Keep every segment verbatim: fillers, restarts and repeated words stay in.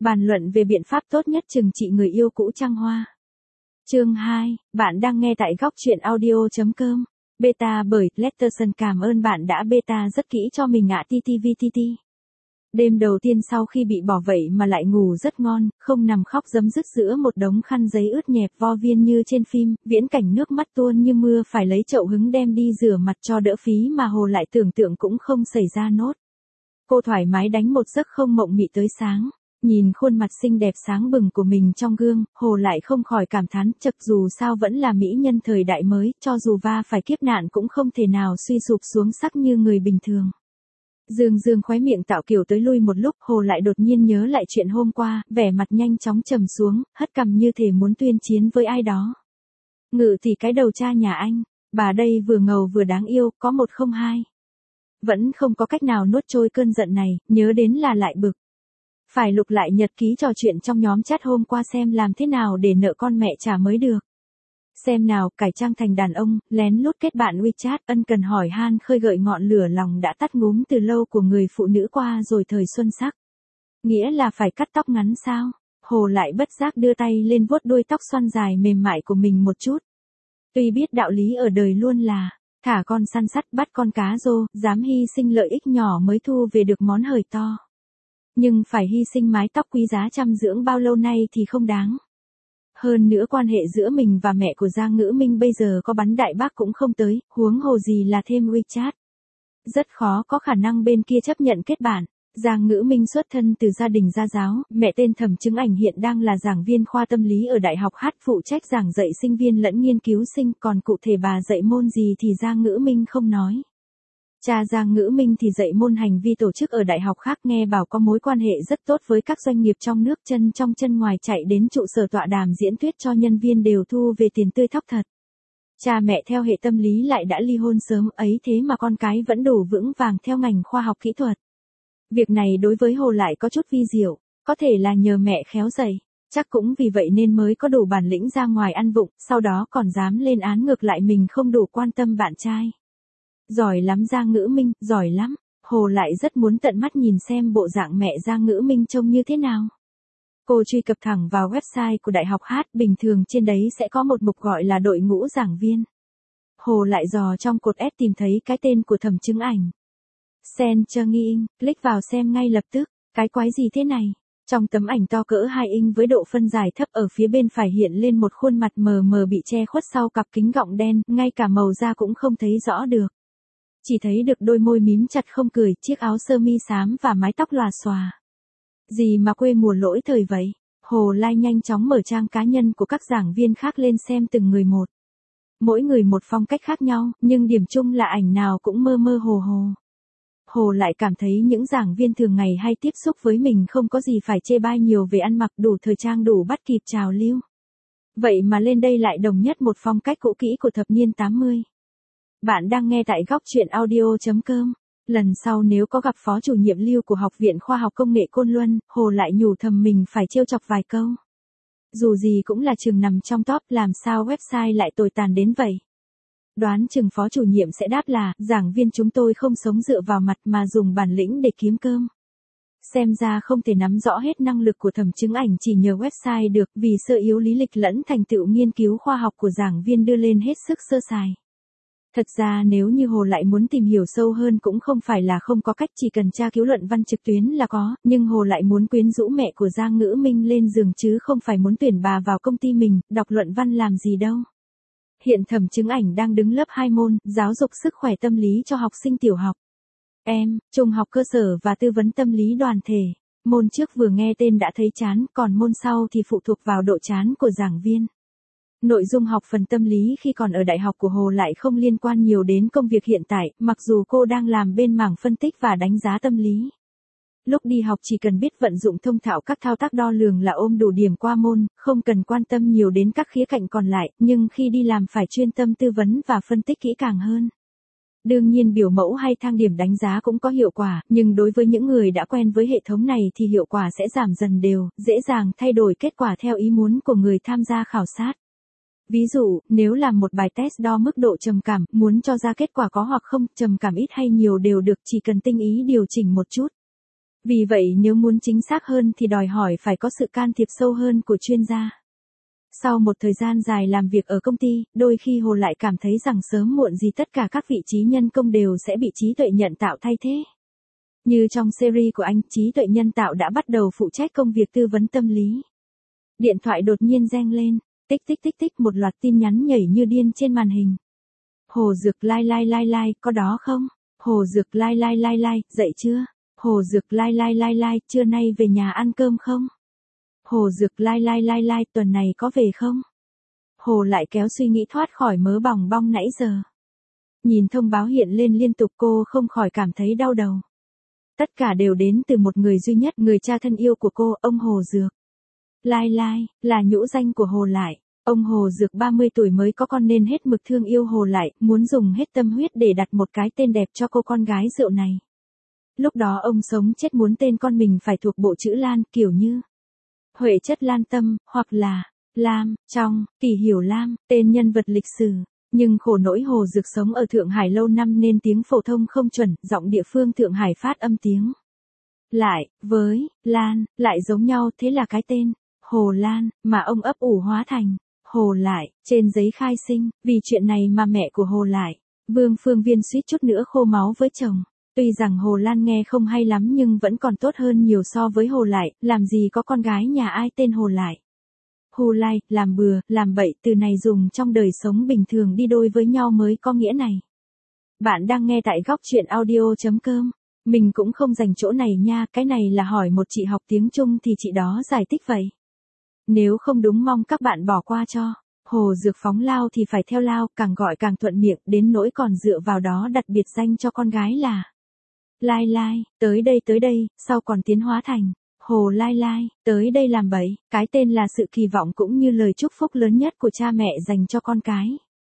Bàn luận về biện pháp tốt nhất trừng trị người yêu cũ trăng hoa. Chương hai, bạn đang nghe tại góc truyện audio chấm com. Beta bởi Letterson. Cảm ơn bạn đã beta rất kỹ cho mình ạ. tê tê vê tê tê. Đêm đầu tiên sau khi bị bỏ vậy mà lại ngủ rất ngon, không nằm khóc rấm rứt giữa một đống khăn giấy ướt nhẹp vo viên như trên phim, viễn cảnh nước mắt tuôn như mưa phải lấy chậu hứng đem đi rửa mặt cho đỡ phí mà Hồ lại tưởng tượng cũng không xảy ra nốt. Cô thoải mái đánh một giấc không mộng mị tới sáng. Nhìn khuôn mặt xinh đẹp sáng bừng của mình trong gương, Hồ lại không khỏi cảm thán, chật dù sao vẫn là mỹ nhân thời đại mới, cho dù va phải kiếp nạn cũng không thể nào suy sụp xuống sắc như người bình thường. Dương dương khóe miệng tạo kiểu tới lui một lúc, Hồ lại đột nhiên nhớ lại chuyện hôm qua, vẻ mặt nhanh chóng trầm xuống, hất cằm như thể muốn tuyên chiến với ai đó. Ngự thì cái đầu cha nhà anh, bà đây vừa ngầu vừa đáng yêu, có một không hai. Vẫn không có cách nào nuốt trôi cơn giận này, nhớ đến là lại bực. Phải lục lại nhật ký trò chuyện trong nhóm chat hôm qua xem làm thế nào để nợ con mẹ trả mới được. Xem nào, cải trang thành đàn ông, lén lút kết bạn WeChat, ân cần hỏi han khơi gợi ngọn lửa lòng đã tắt ngúm từ lâu của người phụ nữ qua rồi thời xuân sắc. Nghĩa là phải cắt tóc ngắn sao? Hồ lại bất giác đưa tay lên vuốt đuôi tóc xoăn dài mềm mại của mình một chút. Tuy biết đạo lý ở đời luôn là, thả con săn sắt bắt con cá rô, dám hy sinh lợi ích nhỏ mới thu về được món hời to. Nhưng phải hy sinh mái tóc quý giá chăm dưỡng bao lâu nay thì không đáng. Hơn nữa quan hệ giữa mình và mẹ của Giang Ngữ Minh bây giờ có bắn đại bác cũng không tới, huống hồ gì là thêm WeChat. Rất khó có khả năng bên kia chấp nhận kết bạn. Giang Ngữ Minh xuất thân từ gia đình gia giáo, mẹ tên Thẩm Chứng Ảnh hiện đang là giảng viên khoa tâm lý ở Đại học Hát, phụ trách giảng dạy sinh viên lẫn nghiên cứu sinh, còn cụ thể bà dạy môn gì thì Giang Ngữ Minh không nói. Cha Giang Ngữ Minh thì dạy môn hành vi tổ chức ở đại học khác, nghe bảo có mối quan hệ rất tốt với các doanh nghiệp trong nước, chân trong chân ngoài chạy đến trụ sở tọa đàm diễn thuyết cho nhân viên đều thu về tiền tươi thóc thật. Cha mẹ theo hệ tâm lý lại đã ly hôn sớm ấy thế mà con cái vẫn đủ vững vàng theo ngành khoa học kỹ thuật. Việc này đối với Hồ lại có chút vi diệu, có thể là nhờ mẹ khéo dạy, chắc cũng vì vậy nên mới có đủ bản lĩnh ra ngoài ăn vụng, sau đó còn dám lên án ngược lại mình không đủ quan tâm bạn trai. Giỏi lắm Giang Ngữ Minh, giỏi lắm. Hồ lại rất muốn tận mắt nhìn xem bộ dạng mẹ Giang Ngữ Minh trông như thế nào. Cô truy cập thẳng vào website của Đại học Hát, bình thường trên đấy sẽ có một mục gọi là đội ngũ giảng viên. Hồ lại dò trong cột S tìm thấy cái tên của Thẩm Chứng Ảnh. Sen Chơ Nghi Inh, click vào xem ngay lập tức, cái quái gì thế này? Trong tấm ảnh to cỡ hai inch với độ phân giải thấp ở phía bên phải hiện lên một khuôn mặt mờ mờ bị che khuất sau cặp kính gọng đen, ngay cả màu da cũng không thấy rõ được. Chỉ thấy được đôi môi mím chặt không cười, chiếc áo sơ mi xám và mái tóc lòa xòa. Gì mà quê mùa lỗi thời vậy? Hồ Lai nhanh chóng mở trang cá nhân của các giảng viên khác lên xem từng người một. Mỗi người một phong cách khác nhau, nhưng điểm chung là ảnh nào cũng mơ mơ hồ hồ. Hồ lại cảm thấy những giảng viên thường ngày hay tiếp xúc với mình không có gì phải chê bai nhiều về ăn mặc, đủ thời trang, đủ bắt kịp trào lưu. Vậy mà lên đây lại đồng nhất một phong cách cũ kỹ của thập niên tám mươi. Bạn đang nghe tại góc truyện audio chấm com. Lần sau nếu có gặp phó chủ nhiệm Lưu của Học viện Khoa học Công nghệ Côn Luân, Hồ lại nhủ thầm mình phải trêu chọc vài câu. Dù gì cũng là trường nằm trong top, làm sao website lại tồi tàn đến vậy? Đoán chừng phó chủ nhiệm sẽ đáp là, giảng viên chúng tôi không sống dựa vào mặt mà dùng bản lĩnh để kiếm cơm. Xem ra không thể nắm rõ hết năng lực của Thẩm Chứng Ảnh chỉ nhờ website được, vì sơ yếu lý lịch lẫn thành tựu nghiên cứu khoa học của giảng viên đưa lên hết sức sơ sài. Thật ra nếu như Hồ lại muốn tìm hiểu sâu hơn cũng không phải là không có cách, chỉ cần tra cứu luận văn trực tuyến là có, nhưng Hồ lại muốn quyến rũ mẹ của Giang Ngữ Minh lên giường chứ không phải muốn tuyển bà vào công ty mình, đọc luận văn làm gì đâu. Hiện Thẩm Chứng Ảnh đang đứng lớp hai môn, giáo dục sức khỏe tâm lý cho học sinh tiểu học, em, trung học cơ sở và tư vấn tâm lý đoàn thể. Môn trước vừa nghe tên đã thấy chán, còn môn sau thì phụ thuộc vào độ chán của giảng viên. Nội dung học phần tâm lý khi còn ở đại học của Hồ lại không liên quan nhiều đến công việc hiện tại, mặc dù cô đang làm bên mảng phân tích và đánh giá tâm lý. Lúc đi học chỉ cần biết vận dụng thông thạo các thao tác đo lường là ôm đủ điểm qua môn, không cần quan tâm nhiều đến các khía cạnh còn lại, nhưng khi đi làm phải chuyên tâm tư vấn và phân tích kỹ càng hơn. Đương nhiên biểu mẫu hay thang điểm đánh giá cũng có hiệu quả, nhưng đối với những người đã quen với hệ thống này thì hiệu quả sẽ giảm dần đều, dễ dàng thay đổi kết quả theo ý muốn của người tham gia khảo sát. Ví dụ, nếu làm một bài test đo mức độ trầm cảm, muốn cho ra kết quả có hoặc không, trầm cảm ít hay nhiều đều được, chỉ cần tinh ý điều chỉnh một chút. Vì vậy nếu muốn chính xác hơn thì đòi hỏi phải có sự can thiệp sâu hơn của chuyên gia. Sau một thời gian dài làm việc ở công ty, đôi khi Hồ lại cảm thấy rằng sớm muộn gì tất cả các vị trí nhân công đều sẽ bị trí tuệ nhân tạo thay thế. Như trong series của anh, trí tuệ nhân tạo đã bắt đầu phụ trách công việc tư vấn tâm lý. Điện thoại đột nhiên reng lên, tích tích tích tích một loạt tin nhắn nhảy như điên trên màn hình. Hồ Dược lai lai lai lai, có đó không? Hồ Dược lai lai lai lai, dậy chưa? Hồ Dược lai lai lai lai, trưa nay về nhà ăn cơm không? Hồ Dược lai lai lai lai, tuần này có về không? Hồ lại kéo suy nghĩ thoát khỏi mớ bòng bong nãy giờ. Nhìn thông báo hiện lên liên tục cô không khỏi cảm thấy đau đầu. Tất cả đều đến từ một người duy nhất, người cha thân yêu của cô, ông Hồ Dược. Lai lai, là nhũ danh của Hồ lại. Ông Hồ Dược ba mươi tuổi mới có con nên hết mực thương yêu Hồ lại, muốn dùng hết tâm huyết để đặt một cái tên đẹp cho cô con gái rượu này. Lúc đó ông sống chết muốn tên con mình phải thuộc bộ chữ Lan, kiểu như Huệ Chất Lan Tâm, hoặc là Lam, Trong, Kỳ Hiểu Lam, tên nhân vật lịch sử. Nhưng khổ nỗi Hồ Dược sống ở Thượng Hải lâu năm nên tiếng phổ thông không chuẩn, giọng địa phương Thượng Hải phát âm tiếng lại, với, Lan, lại giống nhau, thế là cái tên Hồ Lan, mà ông ấp ủ hóa thành Hồ lại, trên giấy khai sinh. Vì chuyện này mà mẹ của Hồ lại, Vương Phương Viên suýt chút nữa khô máu với chồng. Tuy rằng Hồ Lan nghe không hay lắm nhưng vẫn còn tốt hơn nhiều so với Hồ lại, làm gì có con gái nhà ai tên Hồ lại. Hồ lai, làm bừa, làm bậy, từ này dùng trong đời sống bình thường đi đôi với nhau mới có nghĩa này. Bạn đang nghe tại góc chuyện audio chấm com. Mình cũng không dành chỗ này nha, cái này là hỏi một chị học tiếng Trung thì chị đó giải thích vậy. Nếu không đúng mong các bạn bỏ qua cho. Hồ Dược phóng lao thì phải theo lao, càng gọi càng thuận miệng, đến nỗi còn dựa vào đó đặt biệt danh cho con gái là Lai Lai, tới đây tới đây, sau còn tiến hóa thành Hồ Lai Lai, tới đây làm bậy. Cái tên là sự kỳ vọng cũng như lời chúc phúc lớn nhất của cha mẹ dành cho con cái.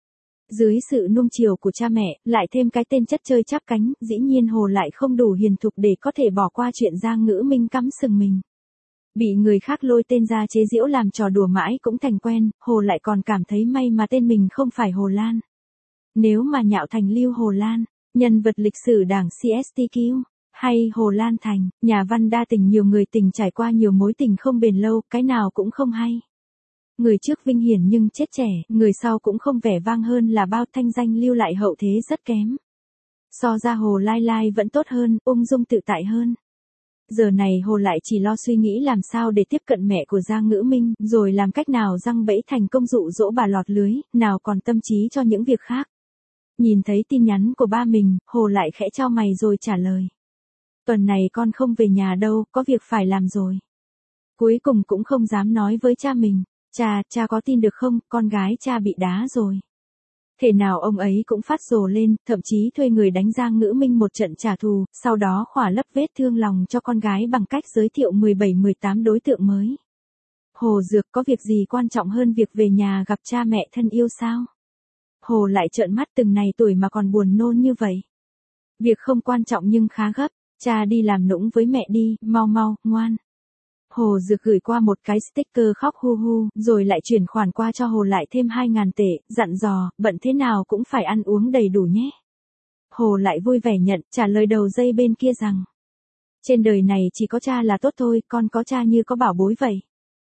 Dưới sự nuông chiều của cha mẹ, lại thêm cái tên chất chơi chắp cánh, dĩ nhiên Hồ lại không đủ hiền thục để có thể bỏ qua chuyện Giang Ngữ Minh cắm sừng mình. Bị người khác lôi tên ra chế giễu làm trò đùa mãi cũng thành quen, Hồ lại còn cảm thấy may mà tên mình không phải Hồ Lan. Nếu mà nhạo thành Lưu Hồ Lan, nhân vật lịch sử đảng xê ét tê quy, hay Hồ Lan Thành, nhà văn đa tình nhiều người tình trải qua nhiều mối tình không bền lâu, cái nào cũng không hay. Người trước vinh hiển nhưng chết trẻ, người sau cũng không vẻ vang hơn là bao, thanh danh lưu lại hậu thế rất kém. So ra Hồ Lai Lai vẫn tốt hơn, ung dung tự tại hơn. Giờ này Hồ lại chỉ lo suy nghĩ làm sao để tiếp cận mẹ của Giang Ngữ Minh, rồi làm cách nào giăng bẫy thành công dụ dỗ bà lọt lưới, nào còn tâm trí cho những việc khác. Nhìn thấy tin nhắn của ba mình, Hồ lại khẽ chau mày rồi trả lời. Tuần này con không về nhà đâu, có việc phải làm rồi. Cuối cùng cũng không dám nói với cha mình. Cha, cha có tin được không, con gái cha bị đá rồi. Thể nào ông ấy cũng phát rồ lên, thậm chí thuê người đánh Giang Ngữ Minh một trận trả thù, sau đó khỏa lấp vết thương lòng cho con gái bằng cách giới thiệu mười bảy mười tám đối tượng mới. Hồ Dược có việc gì quan trọng hơn việc về nhà gặp cha mẹ thân yêu sao? Hồ lại trợn mắt, từng này tuổi mà còn buồn nôn như vậy. Việc không quan trọng nhưng khá gấp, cha đi làm nũng với mẹ đi, mau mau, ngoan. Hồ Dược gửi qua một cái sticker khóc hu hu, rồi lại chuyển khoản qua cho Hồ lại thêm hai ngàn tệ, dặn dò, bận thế nào cũng phải ăn uống đầy đủ nhé. Hồ lại vui vẻ nhận, trả lời đầu dây bên kia rằng, trên đời này chỉ có cha là tốt thôi, con có cha như có bảo bối vậy.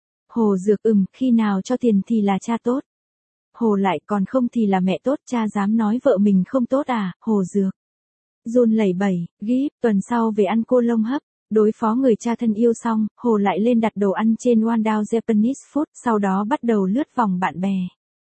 Hồ Dược ừm, khi nào cho tiền thì là cha tốt. Hồ lại, còn không thì là mẹ tốt, cha dám nói vợ mình không tốt à? Hồ Dược run lẩy bẩy, gíp, tuần sau về ăn cô lông hấp. Đối phó người cha thân yêu xong, Hồ lại lên đặt đồ ăn trên Wandao Japanese Food, sau đó bắt đầu lướt vòng bạn bè.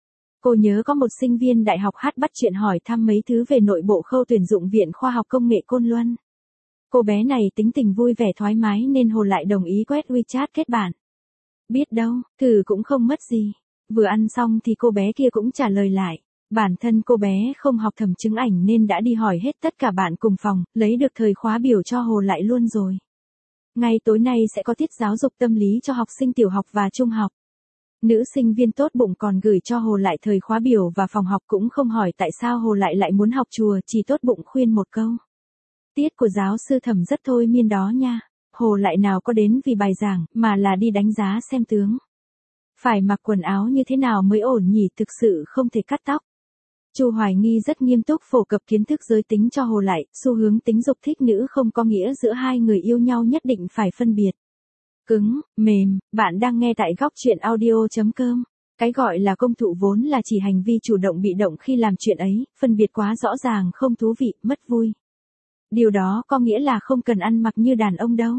Cô nhớ có một sinh viên đại học hát bắt chuyện hỏi thăm mấy thứ về nội bộ khâu tuyển dụng Viện Khoa học Công nghệ Côn Luân. Cô bé này tính tình vui vẻ thoải mái nên Hồ lại đồng ý quét WeChat kết bạn. Biết đâu, thử cũng không mất gì. Vừa ăn xong thì cô bé kia cũng trả lời lại. Bản thân cô bé không học thẩm chứng ảnh nên đã đi hỏi hết tất cả bạn cùng phòng, lấy được thời khóa biểu cho Hồ lại luôn rồi. Ngay tối nay sẽ có tiết giáo dục tâm lý cho học sinh tiểu học và trung học. Nữ sinh viên tốt bụng còn gửi cho Hồ lại thời khóa biểu và phòng học, cũng không hỏi tại sao Hồ lại lại muốn học chùa, chỉ tốt bụng khuyên một câu. Tiết của giáo sư Thẩm rất thôi miên đó nha. Hồ lại nào có đến vì bài giảng, mà là đi đánh giá xem tướng. Phải mặc quần áo như thế nào mới ổn nhỉ, thực sự không thể cắt tóc. Chu Hoài Nghi rất nghiêm túc phổ cập kiến thức giới tính cho Hồ Lại, xu hướng tính dục thích nữ không có nghĩa giữa hai người yêu nhau nhất định phải phân biệt. Cứng, mềm, bạn đang nghe tại góc chuyện audio.com. Cái gọi là công thụ vốn là chỉ hành vi chủ động bị động khi làm chuyện ấy, phân biệt quá rõ ràng không thú vị, mất vui. Điều đó có nghĩa là không cần ăn mặc như đàn ông đâu.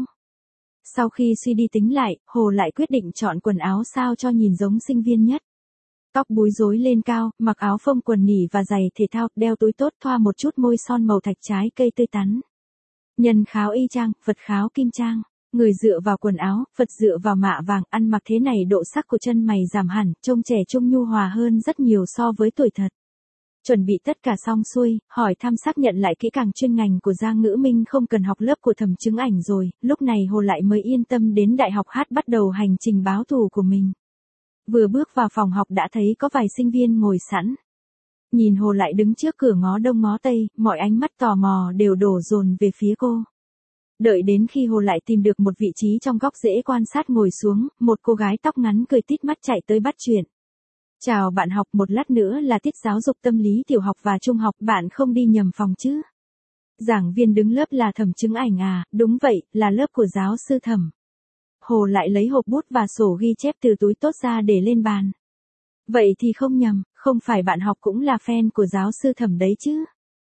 Sau khi suy đi tính lại, Hồ Lại quyết định chọn quần áo sao cho nhìn giống sinh viên nhất. Tóc búi rối lên cao, mặc áo phông quần nỉ và giày thể thao, đeo túi tốt, thoa một chút môi son màu thạch trái cây tươi tắn. Nhân kháo y chang, Phật kháo kim trang. Người dựa vào quần áo, Phật dựa vào mạ vàng, ăn mặc thế này độ sắc của chân mày giảm hẳn, trông trẻ trung nhu hòa hơn rất nhiều so với tuổi thật. Chuẩn bị tất cả xong xuôi, hỏi thăm xác nhận lại kỹ càng chuyên ngành của Giang Ngữ Minh không cần học lớp của thẩm chứng ảnh rồi, lúc này Hồ Lại mới yên tâm đến đại học hát bắt đầu hành trình báo thù của mình. Vừa bước vào phòng học đã thấy có vài sinh viên ngồi sẵn. Nhìn Hồ Lại đứng trước cửa ngó đông ngó tây, mọi ánh mắt tò mò đều đổ dồn về phía cô. Đợi đến khi Hồ Lại tìm được một vị trí trong góc dễ quan sát ngồi xuống, một cô gái tóc ngắn cười tít mắt chạy tới bắt chuyện. Chào bạn học, một lát nữa là tiết giáo dục tâm lý tiểu học và trung học, bạn không đi nhầm phòng chứ? Giảng viên đứng lớp là Thẩm Chứng Ảnh à? Đúng vậy, là lớp của giáo sư Thẩm. Hồ Lại lấy hộp bút và sổ ghi chép từ túi tốt ra để lên bàn. Vậy thì không nhầm, không phải bạn học cũng là fan của giáo sư Thẩm đấy chứ?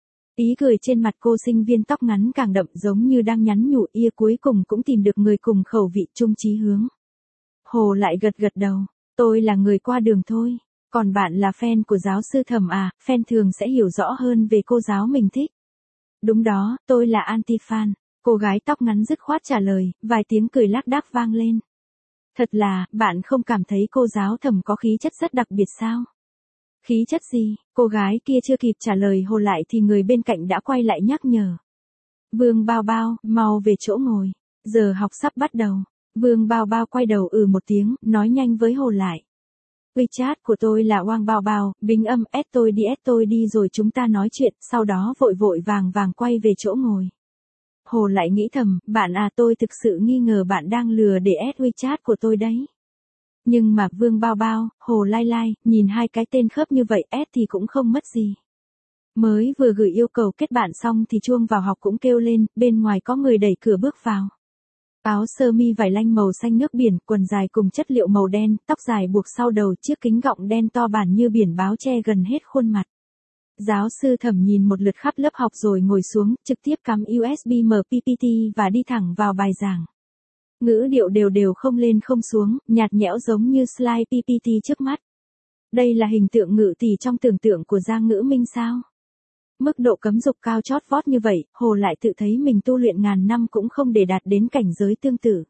Ý cười trên mặt cô sinh viên tóc ngắn càng đậm, giống như đang nhắn nhủ ia cuối cùng cũng tìm được người cùng khẩu vị chung chí hướng. Hồ Lại gật gật đầu, tôi là người qua đường thôi, còn bạn là fan của giáo sư Thẩm à? Fan thường sẽ hiểu rõ hơn về cô giáo mình thích. Đúng đó, tôi là anti-fan. Cô gái tóc ngắn dứt khoát trả lời, vài tiếng cười lác đác vang lên. Thật là, bạn không cảm thấy cô giáo Thẩm có khí chất rất đặc biệt sao? Khí chất gì? Cô gái kia chưa kịp trả lời Hồ Lại thì người bên cạnh đã quay lại nhắc nhở. Vương Bao Bao, mau về chỗ ngồi. Giờ học sắp bắt đầu. Vương Bao Bao quay đầu ừ một tiếng, nói nhanh với Hồ Lại. WeChat của tôi là Wang Bao Bao, bình âm ét tôi đi ét tôi đi rồi chúng ta nói chuyện, sau đó vội vội vàng vàng quay về chỗ ngồi. Hồ Lại nghĩ thầm, bạn à, tôi thực sự nghi ngờ bạn đang lừa để ép WeChat của tôi đấy. Nhưng mà Vương Bao Bao, Hồ Lai Lai, nhìn hai cái tên khớp như vậy ép thì cũng không mất gì. Mới vừa gửi yêu cầu kết bạn xong thì chuông vào học cũng kêu lên, bên ngoài có người đẩy cửa bước vào. Áo sơ mi vải lanh màu xanh nước biển, quần dài cùng chất liệu màu đen, tóc dài buộc sau đầu, chiếc kính gọng đen to bản như biển báo che gần hết khuôn mặt. Giáo sư Thẩm nhìn một lượt khắp lớp học rồi ngồi xuống, trực tiếp cắm u ét bê mở pê pê tê và đi thẳng vào bài giảng. Ngữ điệu đều đều không lên không xuống, nhạt nhẽo giống như slide pê pê tê trước mắt. Đây là hình tượng ngự tỷ trong tưởng tượng của Giang Ngữ Minh sao? Mức độ cấm dục cao chót vót như vậy, Hồ Lại tự thấy mình tu luyện ngàn năm cũng không để đạt đến cảnh giới tương tự.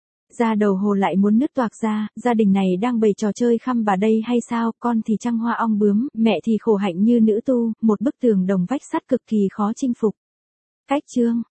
Da đầu Hồ Lại muốn nứt toạc ra, gia đình này đang bày trò chơi khăm bà đây hay sao, con thì trăng hoa ong bướm, mẹ thì khổ hạnh như nữ tu, một bức tường đồng vách sắt cực kỳ khó chinh phục. Cách chương,